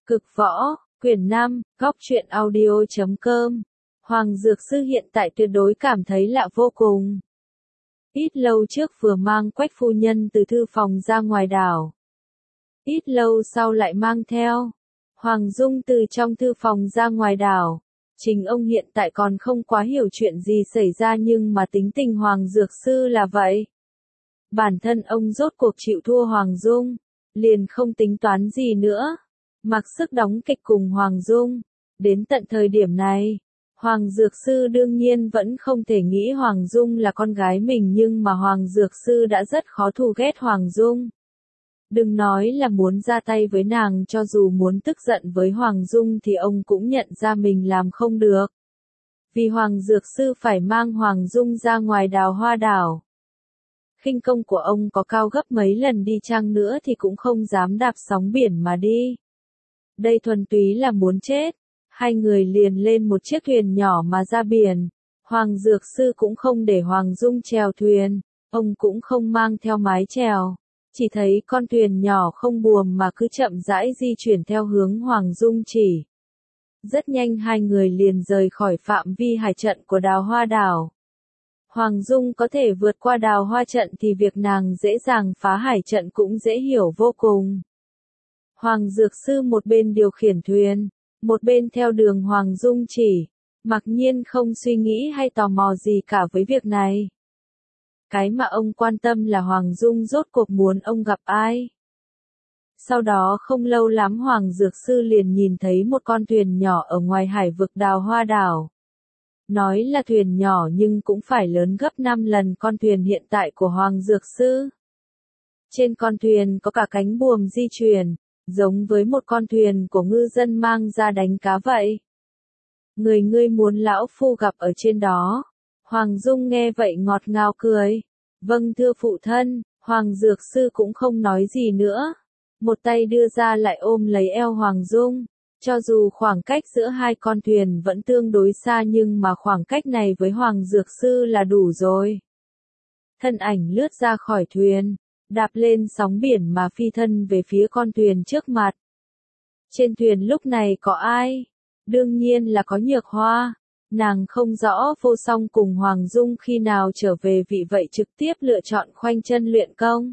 Cực võ, quyển 5, góc truyện audio.com. Hoàng Dược Sư hiện tại tuyệt đối cảm thấy lạ vô cùng. Ít lâu trước vừa mang Quách phu nhân từ thư phòng ra ngoài đảo. Ít lâu sau lại mang theo Hoàng Dung từ trong thư phòng ra ngoài đảo. Chính ông hiện tại còn không quá hiểu chuyện gì xảy ra nhưng mà tính tình Hoàng Dược Sư là vậy. Bản thân ông rốt cuộc chịu thua Hoàng Dung, liền không tính toán gì nữa. Mặc sức đóng kịch cùng Hoàng Dung. Đến tận thời điểm này, Hoàng Dược Sư đương nhiên vẫn không thể nghĩ Hoàng Dung là con gái mình nhưng mà Hoàng Dược Sư đã rất khó thù ghét Hoàng Dung. Đừng nói là muốn ra tay với nàng, cho dù muốn tức giận với Hoàng Dung thì ông cũng nhận ra mình làm không được. Vì Hoàng Dược Sư phải mang Hoàng Dung ra ngoài đào hoa đảo. Khinh công của ông có cao gấp mấy lần đi chăng nữa thì cũng không dám đạp sóng biển mà đi. Đây thuần túy là muốn chết. Hai người liền lên một chiếc thuyền nhỏ mà ra biển. Hoàng Dược Sư cũng không để Hoàng Dung chèo thuyền, ông cũng không mang theo mái chèo. Chỉ thấy con thuyền nhỏ không buồm mà cứ chậm rãi di chuyển theo hướng Hoàng Dung chỉ. Rất nhanh hai người liền rời khỏi phạm vi hải trận của đào hoa đảo. Hoàng Dung có thể vượt qua đào hoa trận thì việc nàng dễ dàng phá hải trận cũng dễ hiểu vô cùng. Hoàng Dược Sư một bên điều khiển thuyền, một bên theo đường Hoàng Dung chỉ, mặc nhiên không suy nghĩ hay tò mò gì cả với việc này. Cái mà ông quan tâm là Hoàng Dung rốt cuộc muốn ông gặp ai. Sau đó không lâu lắm Hoàng Dược Sư liền nhìn thấy một con thuyền nhỏ ở ngoài hải vực đào hoa đảo. Nói là thuyền nhỏ nhưng cũng phải lớn gấp 5 lần con thuyền hiện tại của Hoàng Dược Sư. Trên con thuyền có cả cánh buồm di chuyển, giống với một con thuyền của ngư dân mang ra đánh cá vậy. Ngươi muốn lão phu gặp ở trên đó. Hoàng Dung nghe vậy ngọt ngào cười. Vâng thưa phụ thân. Hoàng Dược Sư cũng không nói gì nữa. Một tay đưa ra lại ôm lấy eo Hoàng Dung. Cho dù khoảng cách giữa hai con thuyền vẫn tương đối xa nhưng mà khoảng cách này với Hoàng Dược Sư là đủ rồi. Thân ảnh lướt ra khỏi thuyền, đạp lên sóng biển mà phi thân về phía con thuyền trước mặt. Trên thuyền lúc này có ai? Đương nhiên là có Nhược Hoa. Nàng không rõ Vô Song cùng Hoàng Dung khi nào trở về, vì vậy trực tiếp lựa chọn khoanh chân luyện công.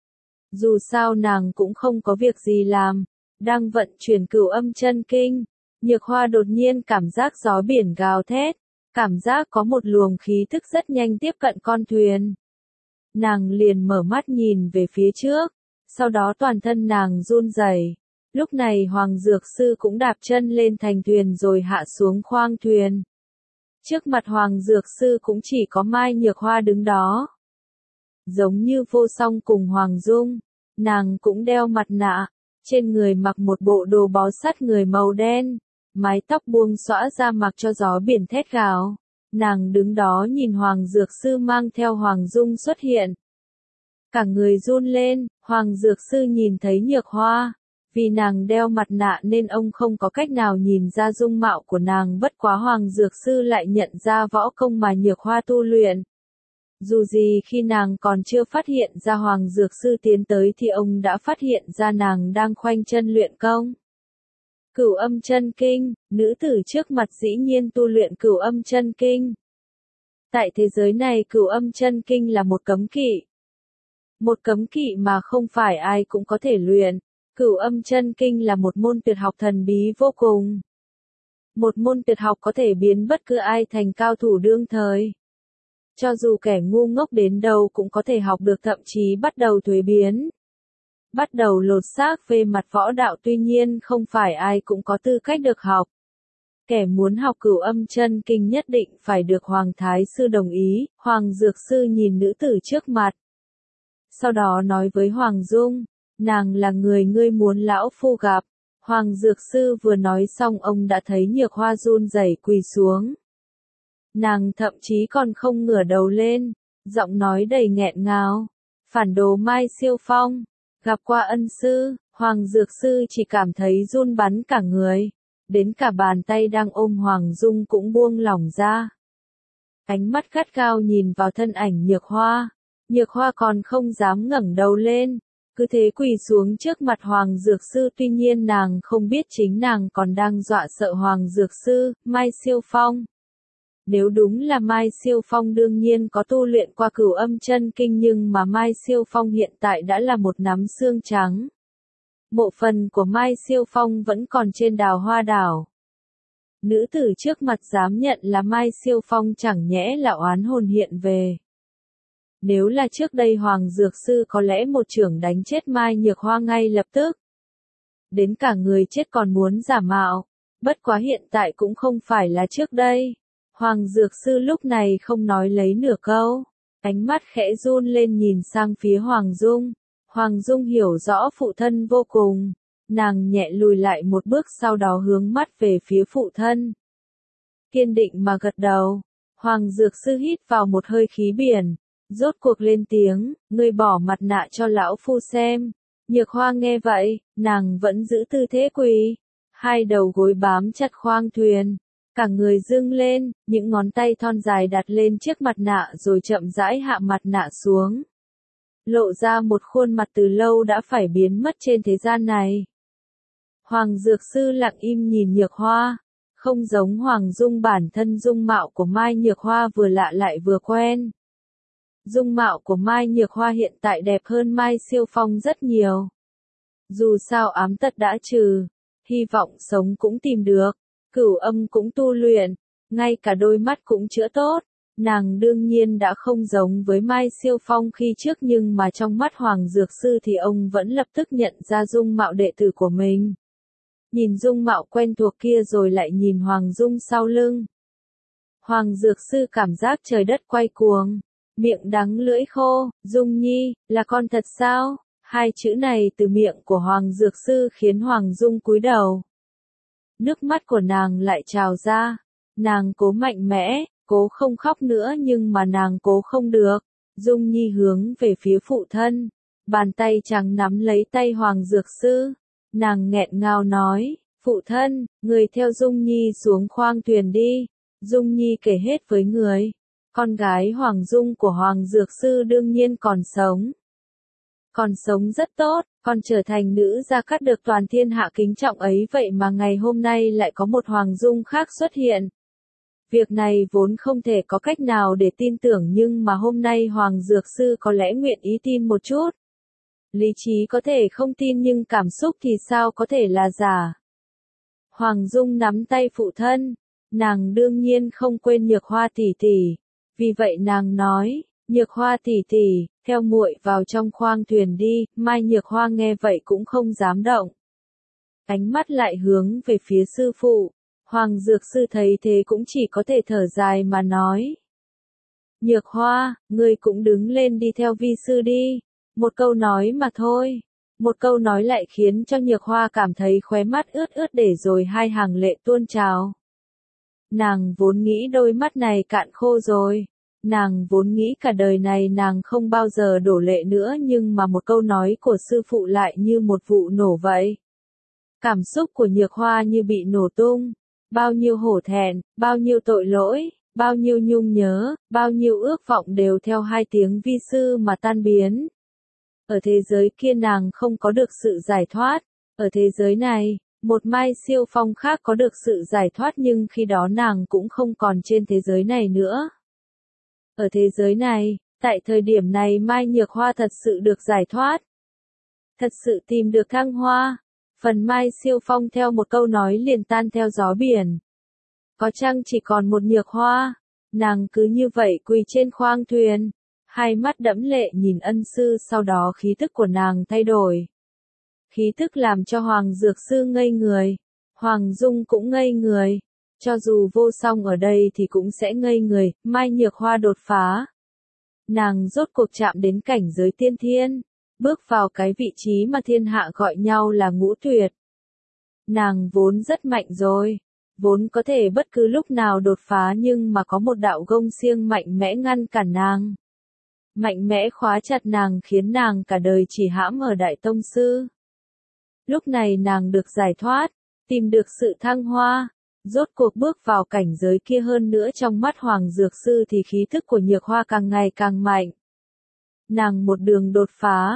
Dù sao nàng cũng không có việc gì làm, đang vận chuyển Cửu Âm Chân Kinh. Nhược Hoa đột nhiên cảm giác gió biển gào thét, cảm giác có một luồng khí tức rất nhanh tiếp cận con thuyền. Nàng liền mở mắt nhìn về phía trước, sau đó toàn thân nàng run rẩy. Lúc này Hoàng Dược Sư cũng đạp chân lên thành thuyền rồi hạ xuống khoang thuyền. Trước mặt Hoàng Dược Sư cũng chỉ có Mai Nhược Hoa đứng đó. Giống như Vô Song cùng Hoàng Dung, nàng cũng đeo mặt nạ, trên người mặc một bộ đồ bó sát người màu đen, mái tóc buông xõa ra mặc cho gió biển thét gào. Nàng đứng đó nhìn Hoàng Dược Sư mang theo Hoàng Dung xuất hiện. Cả người run lên, Hoàng Dược Sư nhìn thấy Nhược Hoa. Vì nàng đeo mặt nạ nên ông không có cách nào nhìn ra dung mạo của nàng, bất quá Hoàng Dược Sư lại nhận ra võ công mà Nhược Hoa tu luyện. Dù gì khi nàng còn chưa phát hiện ra Hoàng Dược Sư tiến tới thì ông đã phát hiện ra nàng đang khoanh chân luyện công. Cửu Âm Chân Kinh, nữ tử trước mặt dĩ nhiên tu luyện Cửu Âm Chân Kinh. Tại thế giới này Cửu Âm Chân Kinh là một cấm kỵ. Một cấm kỵ mà không phải ai cũng có thể luyện. Cửu Âm Chân Kinh là một môn tuyệt học thần bí vô cùng. Một môn tuyệt học có thể biến bất cứ ai thành cao thủ đương thời. Cho dù kẻ ngu ngốc đến đâu cũng có thể học được, thậm chí bắt đầu thuế biến. Bắt đầu lột xác về mặt võ đạo, tuy nhiên không phải ai cũng có tư cách được học. Kẻ muốn học Cửu Âm Chân Kinh nhất định phải được Hoàng Thái Sư đồng ý. Hoàng Dược Sư nhìn nữ tử trước mặt. Sau đó nói với Hoàng Dung, nàng là người ngươi muốn lão phu gặp. Hoàng Dược Sư vừa nói xong ông đã thấy Nhược Hoa run rẩy quỳ xuống. Nàng thậm chí còn không ngửa đầu lên, giọng nói đầy nghẹn ngào. Phản đồ Mai Siêu Phong, gặp qua ân sư. Hoàng Dược Sư chỉ cảm thấy run bắn cả người, đến cả bàn tay đang ôm Hoàng Dung cũng buông lỏng ra. Ánh mắt gắt gao nhìn vào thân ảnh Nhược Hoa. Nhược Hoa còn không dám ngẩng đầu lên. cứ thế quỳ xuống trước mặt Hoàng Dược Sư, tuy nhiên nàng không biết chính nàng còn đang dọa sợ Hoàng Dược Sư, Mai Siêu Phong. Nếu đúng là Mai Siêu Phong đương nhiên có tu luyện qua Cửu Âm Chân Kinh, nhưng mà Mai Siêu Phong hiện tại đã là một nắm xương trắng. Mộ phần của Mai Siêu Phong vẫn còn trên Đào Hoa Đảo. Nữ tử trước mặt dám nhận là Mai Siêu Phong chẳng nhẽ là oán hồn hiện về. Nếu là trước đây Hoàng Dược Sư có lẽ một chưởng đánh chết Mai Nhược Hoa ngay lập tức. Đến cả người chết còn muốn giả mạo. Bất quá hiện tại cũng không phải là trước đây. Hoàng Dược Sư lúc này không nói lấy nửa câu. Ánh mắt khẽ run lên nhìn sang phía Hoàng Dung. Hoàng Dung hiểu rõ phụ thân vô cùng. Nàng nhẹ lùi lại một bước, sau đó hướng mắt về phía phụ thân. Kiên định mà gật đầu. Hoàng Dược Sư hít vào một hơi khí biển. Rốt cuộc lên tiếng, ngươi bỏ mặt nạ cho lão phu xem. Nhược Hoa nghe vậy, nàng vẫn giữ tư thế quỳ. Hai đầu gối bám chặt khoang thuyền. Cả người dương lên, những ngón tay thon dài đặt lên chiếc mặt nạ rồi chậm rãi hạ mặt nạ xuống. Lộ ra một khuôn mặt từ lâu đã phải biến mất trên thế gian này. Hoàng Dược Sư lặng im nhìn Nhược Hoa. Không giống Hoàng Dung, bản thân dung mạo của Mai Nhược Hoa vừa lạ lại vừa quen. Dung mạo của Mai Nhược Hoa hiện tại đẹp hơn Mai Siêu Phong rất nhiều. Dù sao ám tật đã trừ, hy vọng sống cũng tìm được, cửu âm cũng tu luyện, ngay cả đôi mắt cũng chữa tốt. Nàng đương nhiên đã không giống với Mai Siêu Phong khi trước, nhưng mà trong mắt Hoàng Dược Sư thì ông vẫn lập tức nhận ra dung mạo đệ tử của mình. Nhìn dung mạo quen thuộc kia rồi lại nhìn Hoàng Dung sau lưng. Hoàng Dược Sư cảm giác trời đất quay cuồng. Miệng đắng lưỡi khô, Dung Nhi, là con thật sao? Hai chữ này từ miệng của Hoàng Dược Sư khiến Hoàng Dung cúi đầu. Nước mắt của nàng lại trào ra. Nàng cố mạnh mẽ, cố không khóc nữa nhưng mà nàng cố không được. Dung Nhi hướng về phía phụ thân. Bàn tay trắng nắm lấy tay Hoàng Dược Sư. Nàng nghẹn ngào nói, phụ thân, người theo Dung Nhi xuống khoang thuyền đi. Dung Nhi kể hết với người. Con gái Hoàng Dung của Hoàng Dược Sư đương nhiên còn sống. Còn sống rất tốt, còn trở thành nữ gia cát được toàn thiên hạ kính trọng ấy, vậy mà ngày hôm nay lại có một Hoàng Dung khác xuất hiện. Việc này vốn không thể có cách nào để tin tưởng, nhưng mà hôm nay Hoàng Dược Sư có lẽ nguyện ý tin một chút. Lý trí có thể không tin nhưng cảm xúc thì sao có thể là giả. Hoàng Dung nắm tay phụ thân, nàng đương nhiên không quên Nhược Hoa tỷ tỷ. Vì vậy nàng nói, Nhược Hoa tỷ tỷ, theo muội vào trong khoang thuyền đi. Mai Nhược Hoa nghe vậy cũng không dám động. Ánh mắt lại hướng về phía sư phụ. Hoàng Dược Sư thấy thế cũng chỉ có thể thở dài mà nói. Nhược Hoa, ngươi cũng đứng lên đi theo vi sư đi. Một câu nói mà thôi. Một câu nói lại khiến cho Nhược Hoa cảm thấy khóe mắt ướt ướt để rồi hai hàng lệ tuôn trào. Nàng vốn nghĩ đôi mắt này cạn khô rồi. Nàng vốn nghĩ cả đời này nàng không bao giờ đổ lệ nữa, nhưng mà một câu nói của sư phụ lại như một vụ nổ vậy. Cảm xúc của Nhược Hoa như bị nổ tung. Bao nhiêu hổ thẹn, bao nhiêu tội lỗi, bao nhiêu nhung nhớ, bao nhiêu ước vọng đều theo hai tiếng vi sư mà tan biến. Ở thế giới kia nàng không có được sự giải thoát. Ở thế giới này, một Mai Siêu Phong khác có được sự giải thoát, nhưng khi đó nàng cũng không còn trên thế giới này nữa. Ở thế giới này, tại thời điểm này Mai Nhược Hoa thật sự được giải thoát. Thật sự tìm được thăng hoa. Phần Mai Siêu Phong theo một câu nói liền tan theo gió biển. Có chăng chỉ còn một Nhược Hoa. Nàng cứ như vậy quỳ trên khoang thuyền. Hai mắt đẫm lệ nhìn ân sư, sau đó khí tức của nàng thay đổi. Khí tức làm cho Hoàng Dược Sư ngây người. Hoàng Dung cũng ngây người. Cho dù Vô Song ở đây thì cũng sẽ ngây người. Mai Nhược Hoa đột phá. Nàng rốt cuộc chạm đến cảnh giới tiên thiên. Bước vào cái vị trí mà thiên hạ gọi nhau là ngũ tuyệt. Nàng vốn rất mạnh rồi. Vốn có thể bất cứ lúc nào đột phá, nhưng mà có một đạo gông xiềng mạnh mẽ ngăn cản nàng. Mạnh mẽ khóa chặt nàng khiến nàng cả đời chỉ hãm ở Đại Tông Sư. Lúc này nàng được giải thoát, tìm được sự thăng hoa, rốt cuộc bước vào cảnh giới kia. Hơn nữa trong mắt Hoàng Dược Sư thì khí thức của Nhược Hoa càng ngày càng mạnh. Nàng một đường đột phá,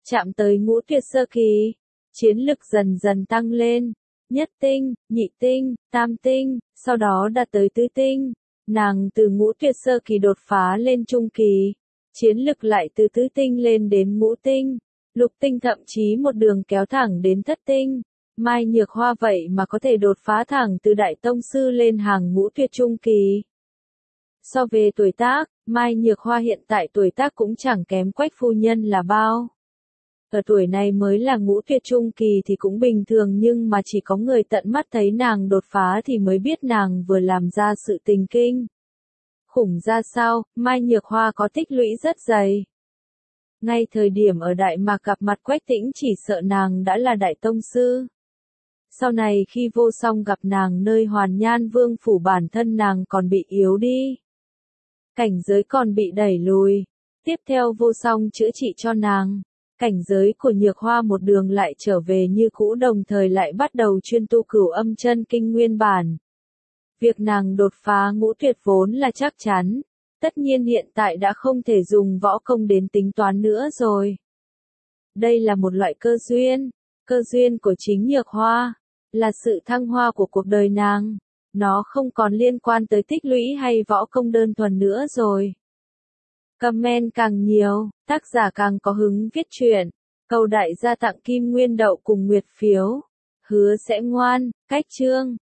Chạm tới ngũ tuyệt sơ kỳ, chiến lực dần dần tăng lên, nhất tinh, nhị tinh, tam tinh, sau đó đạt tới tứ tinh. Nàng từ ngũ tuyệt sơ kỳ đột phá lên trung kỳ, chiến lực lại từ tứ tinh lên đến ngũ tinh, lục tinh, thậm chí một đường kéo thẳng đến thất tinh. Mai Nhược Hoa vậy mà có thể đột phá thẳng từ đại tông sư lên hàng ngũ tuyệt trung kỳ. So về tuổi tác, Mai Nhược Hoa hiện tại tuổi tác cũng chẳng kém Quách phu nhân là bao. Ở tuổi này mới là ngũ tuyệt trung kỳ thì cũng bình thường, nhưng mà chỉ có người tận mắt thấy nàng đột phá thì mới biết nàng vừa làm ra sự tình kinh khủng ra sao. Mai Nhược Hoa có tích lũy rất dày. Ngay thời điểm ở Đại Mạc gặp mặt Quách Tĩnh chỉ sợ nàng đã là đại tông sư. Sau này khi Vô Song gặp nàng nơi Hoàn Nhan Vương phủ, bản thân nàng còn bị yếu đi. Cảnh giới còn bị đẩy lùi. Tiếp theo Vô Song chữa trị cho nàng. Cảnh giới của Nhược Hoa một đường lại trở về như cũ, đồng thời lại bắt đầu chuyên tu Cửu Âm Chân Kinh nguyên bản. Việc nàng đột phá ngũ tuyệt vốn là chắc chắn. Tất nhiên hiện tại đã không thể dùng võ công đến tính toán nữa rồi. Đây là một loại cơ duyên của chính Nhược Hoa, là sự thăng hoa của cuộc đời nàng. Nó không còn liên quan tới tích lũy hay võ công đơn thuần nữa rồi. Comment càng nhiều, tác giả càng có hứng viết truyện. Cầu đại gia tặng kim nguyên đậu cùng nguyệt phiếu. Hứa sẽ ngoan, cách chương.